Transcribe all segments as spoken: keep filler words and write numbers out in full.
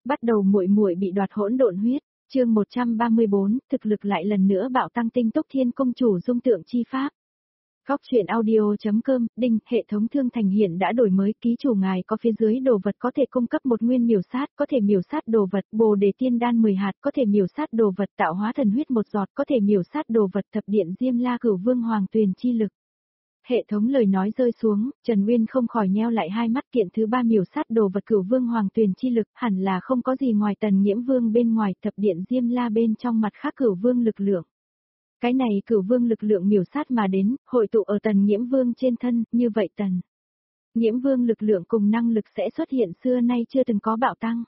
Bắt đầu muội muội bị đoạt hỗn độn huyết, chương một trăm ba mươi bốn, thực lực lại lần nữa bạo tăng Tinh Túc Thiên Công chủ dung tượng chi pháp. Góc truyện audio.com, đinh, hệ thống thương thành hiện đã đổi mới, ký chủ ngài có phía dưới đồ vật có thể cung cấp một nguyên miểu sát, có thể miểu sát đồ vật, bồ đề tiên đan mười hạt, có thể miểu sát đồ vật, tạo hóa thần huyết một giọt, có thể miểu sát đồ vật, thập điện diêm la cửu vương hoàng tuyền chi lực. Hệ thống lời nói rơi xuống, Trần Nguyên không khỏi nheo lại hai mắt, kiện thứ ba miểu sát đồ vật cửu vương hoàng tuyền chi lực, hẳn là không có gì ngoài Tần Nghiễm Vương bên ngoài, thập điện diêm la bên trong mặt khác cửu vương lực lượng. Cái này cửu vương lực lượng miểu sát mà đến, hội tụ ở Tần Nghiễm Vương trên thân, như vậy Tần Nghiễm Vương lực lượng cùng năng lực sẽ xuất hiện xưa nay chưa từng có bạo tăng.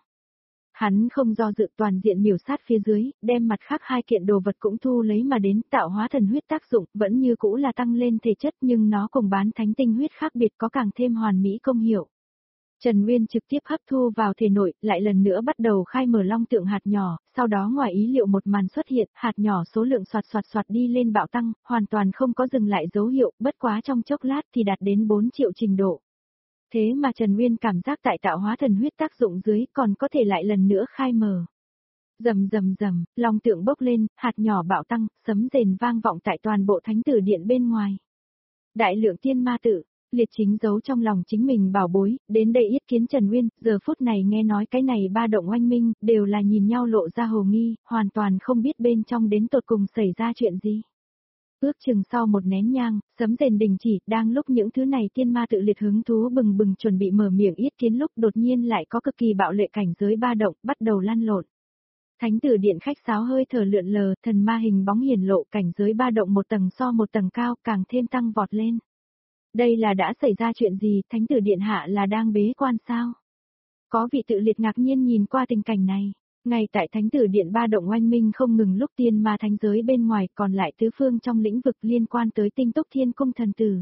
Hắn không do dự, toàn diện miểu sát phía dưới, đem mặt khác hai kiện đồ vật cũng thu lấy mà đến, tạo hóa thần huyết tác dụng, vẫn như cũ là tăng lên thể chất, nhưng nó cùng bán thánh tinh huyết khác biệt, có càng thêm hoàn mỹ công hiệu. Trần Nguyên trực tiếp hấp thu vào thể nội, lại lần nữa bắt đầu khai mở long tượng hạt nhỏ, sau đó ngoài ý liệu một màn xuất hiện, hạt nhỏ số lượng soạt soạt soạt đi lên bạo tăng, hoàn toàn không có dừng lại dấu hiệu, bất quá trong chốc lát thì đạt đến bốn triệu trình độ. Thế mà Trần Nguyên cảm giác tại tạo hóa thần huyết tác dụng dưới còn có thể lại lần nữa khai mở. Rầm rầm rầm, long tượng bốc lên, hạt nhỏ bạo tăng, sấm rền vang vọng tại toàn bộ thánh tử điện bên ngoài. Đại lượng tiên ma tự, liệt chính giấu trong lòng chính mình bảo bối, đến đây yết kiến Trần Nguyên, giờ phút này nghe nói cái này ba động oanh minh, đều là nhìn nhau lộ ra hồ nghi, hoàn toàn không biết bên trong đến tột cùng xảy ra chuyện gì. Ước chừng sau một nén nhang, sấm rền đình chỉ, đang lúc những thứ này tiên ma tự liệt hứng thú bừng bừng chuẩn bị mở miệng yết kiến lúc đột nhiên lại có cực kỳ bạo lệ cảnh giới ba động, bắt đầu lăn lộn. Thánh tử điện khách sáo hơi thở lượn lờ, thần ma hình bóng hiển lộ, cảnh giới ba động một tầng so một tầng cao, càng thêm tăng vọt lên. Đây là đã xảy ra chuyện gì, thánh tử điện hạ là đang bế quan sao? Có vị tự liệt ngạc nhiên nhìn qua tình cảnh này. Ngay tại thánh tử điện ba động oanh minh không ngừng lúc tiên ma thánh giới bên ngoài, còn lại tứ phương trong lĩnh vực liên quan tới Tinh Túc Thiên Cung thần tử.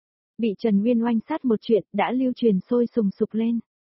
Bị Trần Nguyên oanh sát một chuyện đã lưu truyền sôi sùng sục lên.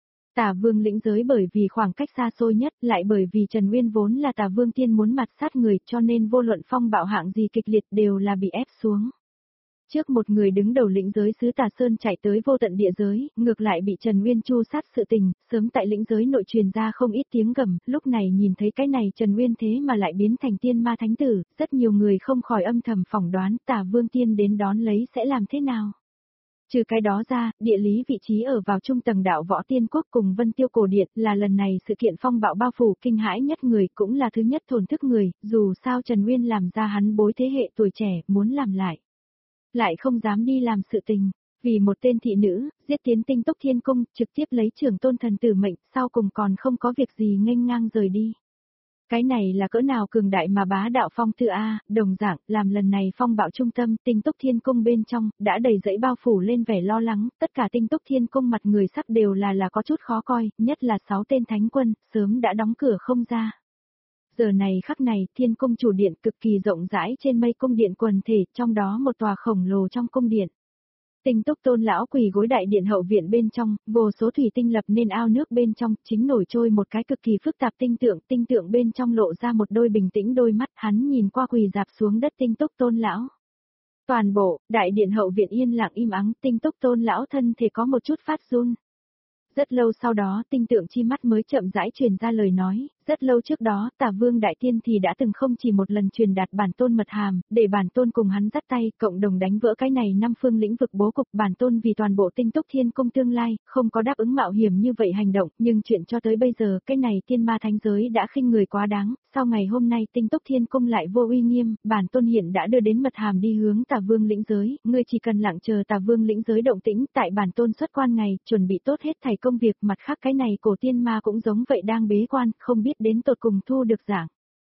Tả vương lĩnh giới bởi vì khoảng cách xa xôi nhất, lại bởi vì Trần Nguyên vốn là tả vương tiên muốn mặt sát người, cho nên vô luận phong bạo hạng gì kịch liệt đều là bị ép xuống. Trước một người đứng đầu lĩnh giới xứ Tà Sơn chạy tới vô tận địa giới, ngược lại bị Trần Nguyên chu sát sự tình, sớm tại lĩnh giới nội truyền ra không ít tiếng gầm, lúc này nhìn thấy cái này Trần Nguyên thế mà lại biến thành tiên ma thánh tử, rất nhiều người không khỏi âm thầm phỏng đoán Tà Vương Tiên đến đón lấy sẽ làm thế nào. Trừ cái đó ra, địa lý vị trí ở vào trung tầng đạo võ tiên quốc cùng Vân Tiêu Cổ Điện là lần này sự kiện phong bạo bao phủ kinh hãi nhất người, cũng là thứ nhất thổn thức người, dù sao Trần Nguyên làm ra hắn bối thế hệ tuổi trẻ, muốn làm lại. Lại không dám đi làm sự tình, vì một tên thị nữ, giết tiến Tinh Túc Thiên Cung, trực tiếp lấy trưởng tôn thần tử mệnh, sau cùng còn không có việc gì nghênh ngang rời đi. Cái này là cỡ nào cường đại mà bá đạo phong tư A, đồng dạng, làm lần này phong bạo trung tâm, Tinh Túc Thiên Cung bên trong, đã đầy dẫy bao phủ lên vẻ lo lắng, tất cả Tinh Túc Thiên Cung mặt người sắc đều là là có chút khó coi, nhất là sáu tên thánh quân, sớm đã đóng cửa không ra. Giờ này khắc này, Thiên Cung chủ điện cực kỳ rộng rãi trên mây cung điện quần thể, trong đó một tòa khổng lồ trong cung điện. Tinh Túc Tôn lão quỳ gối đại điện hậu viện bên trong, vô số thủy tinh lập nên ao nước bên trong, chính nổi trôi một cái cực kỳ phức tạp tinh tượng, tinh tượng bên trong lộ ra một đôi bình tĩnh đôi mắt, hắn nhìn qua quỳ dạp xuống đất Tinh Túc Tôn lão. Toàn bộ, đại điện hậu viện yên lặng im ắng, Tinh Túc Tôn lão thân thể có một chút phát run. Rất lâu sau đó tinh tượng chi mắt mới chậm rãi truyền ra lời nói, rất lâu trước đó Tả Vương Đại Tiên thì đã từng không chỉ một lần truyền đạt bản tôn mật hàm, để bản tôn cùng hắn dắt tay, cộng đồng đánh vỡ cái này năm phương lĩnh vực bố cục bản tôn vì toàn bộ Tinh Túc Thiên Cung tương lai, không có đáp ứng mạo hiểm như vậy hành động, nhưng chuyện cho tới bây giờ, cái này tiên ma thánh giới đã khinh người quá đáng, sau ngày hôm nay Tinh Túc Thiên Cung lại vô uy nghiêm, bản tôn hiện đã đưa đến mật hàm đi hướng Tả Vương lĩnh giới, ngươi chỉ cần lặng chờ Tả Vương lĩnh giới động tĩnh, tại bản tôn xuất quan ngày, chuẩn bị tốt hết thảy công việc, mặt khác cái này cổ tiên ma cũng giống vậy đang bế quan, không biết đến tột cùng thu được giảng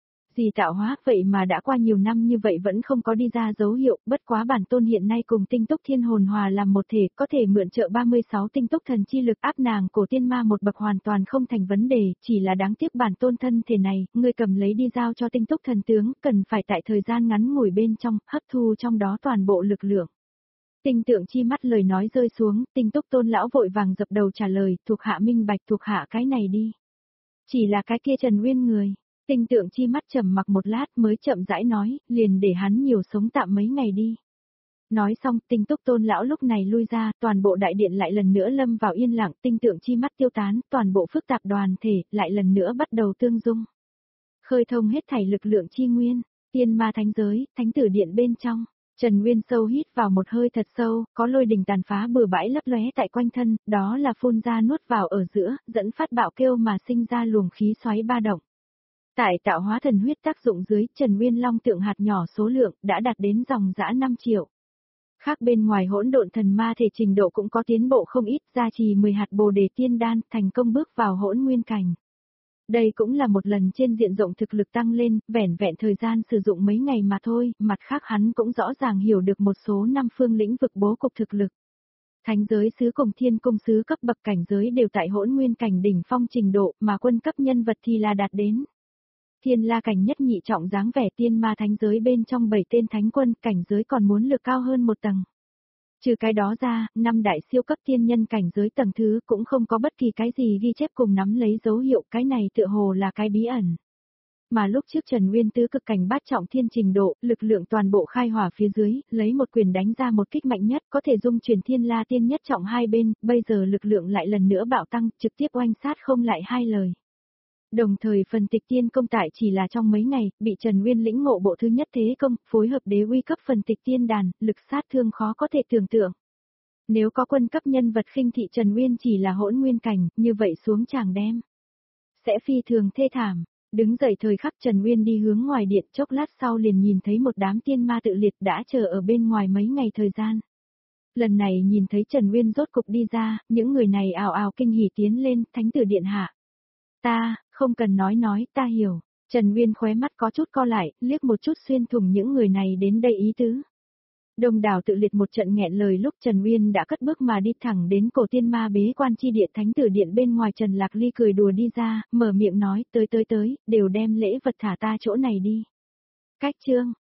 gì tạo hóa, vậy mà đã qua nhiều năm như vậy vẫn không có đi ra dấu hiệu, bất quá bản tôn hiện nay cùng Tinh Túc Thiên hồn hòa làm một thể, có thể mượn trợ ba mươi sáu tinh túc thần chi lực áp nàng cổ tiên ma một bậc hoàn toàn không thành vấn đề, chỉ là đáng tiếc bản tôn thân thể này, ngươi cầm lấy đi giao cho Tinh Túc thần tướng, cần phải tại thời gian ngắn ngủi bên trong, hấp thu trong đó toàn bộ lực lượng. Tinh tượng chi mắt lời nói rơi xuống, Tinh Túc Tôn lão vội vàng dập đầu trả lời, thuộc hạ minh bạch, thuộc hạ cái này đi. Chỉ là cái kia Trần Nguyên người. Tinh tượng chi mắt trầm mặc một lát mới chậm rãi nói, liền để hắn nhiều sống tạm mấy ngày đi. Nói xong, Tinh Túc Tôn lão lúc này lui ra, toàn bộ đại điện lại lần nữa lâm vào yên lặng, tinh tượng chi mắt tiêu tán, toàn bộ phức tạp đoàn thể, lại lần nữa bắt đầu tương dung. Khơi thông hết thảy lực lượng chi nguyên, tiên ma thánh giới, thánh tử điện bên trong. Trần Nguyên sâu hít vào một hơi thật sâu, có lôi đình tàn phá bừa bãi lấp lóe tại quanh thân, đó là phun ra nuốt vào ở giữa, dẫn phát bạo kêu mà sinh ra luồng khí xoáy ba động. Tại tạo hóa thần huyết tác dụng dưới, Trần Nguyên Long tượng hạt nhỏ số lượng đã đạt đến dòng dã năm triệu. Khác bên ngoài hỗn độn thần ma thể trình độ cũng có tiến bộ không ít, gia trì mười hạt bồ đề tiên đan, thành công bước vào hỗn nguyên cảnh. Đây cũng là một lần trên diện rộng thực lực tăng lên, vẻn vẹn thời gian sử dụng mấy ngày mà thôi, mặt khác hắn cũng rõ ràng hiểu được một số năm phương lĩnh vực bố cục thực lực. Thánh giới sứ cùng thiên cung sứ cấp bậc cảnh giới đều tại hỗn nguyên cảnh đỉnh phong trình độ, mà quân cấp nhân vật thì là đạt đến. Thiên la cảnh nhất nhị trọng dáng vẻ tiên ma thánh giới bên trong bảy tên thánh quân, cảnh giới còn muốn lực cao hơn một tầng. Trừ cái đó ra, năm đại siêu cấp tiên nhân cảnh giới tầng thứ cũng không có bất kỳ cái gì ghi chép cùng nắm lấy dấu hiệu, cái này tựa hồ là cái bí ẩn. Mà lúc trước Trần Nguyên tứ cực cảnh bát trọng thiên trình độ, lực lượng toàn bộ khai hỏa phía dưới, lấy một quyền đánh ra một kích mạnh nhất, có thể dung chuyển thiên la tiên nhất trọng hai bên, bây giờ lực lượng lại lần nữa bạo tăng, trực tiếp oanh sát không lại hai lời. Đồng thời phần tịch tiên công tại chỉ là trong mấy ngày, bị Trần Nguyên lĩnh ngộ bộ thứ nhất thế công, phối hợp đế uy cấp phần tịch tiên đàn, lực sát thương khó có thể tưởng tượng. Nếu có quân cấp nhân vật khinh thị Trần Nguyên chỉ là hỗn nguyên cảnh, như vậy xuống chàng đem. Sẽ phi thường thê thảm. Đứng dậy thời khắc Trần Nguyên đi hướng ngoài điện, chốc lát sau liền nhìn thấy một đám tiên ma tự liệt đã chờ ở bên ngoài mấy ngày thời gian. Lần này nhìn thấy Trần Nguyên rốt cục đi ra, những người này ào ào kinh hỉ tiến lên, thánh tử điện hạ. Ta, không cần nói nói, ta hiểu. Trần Nguyên khóe mắt có chút co lại, liếc một chút xuyên thủng những người này đến đây ý tứ. Đông đảo tự liệt một trận nghẹn lời lúc Trần Nguyên đã cất bước mà đi thẳng đến cổ tiên ma bế quan chi điện thánh tử điện bên ngoài. Trần Lạc Ly cười đùa đi ra, mở miệng nói, tới tới tới, đều đem lễ vật thả ta chỗ này đi. Cách chương,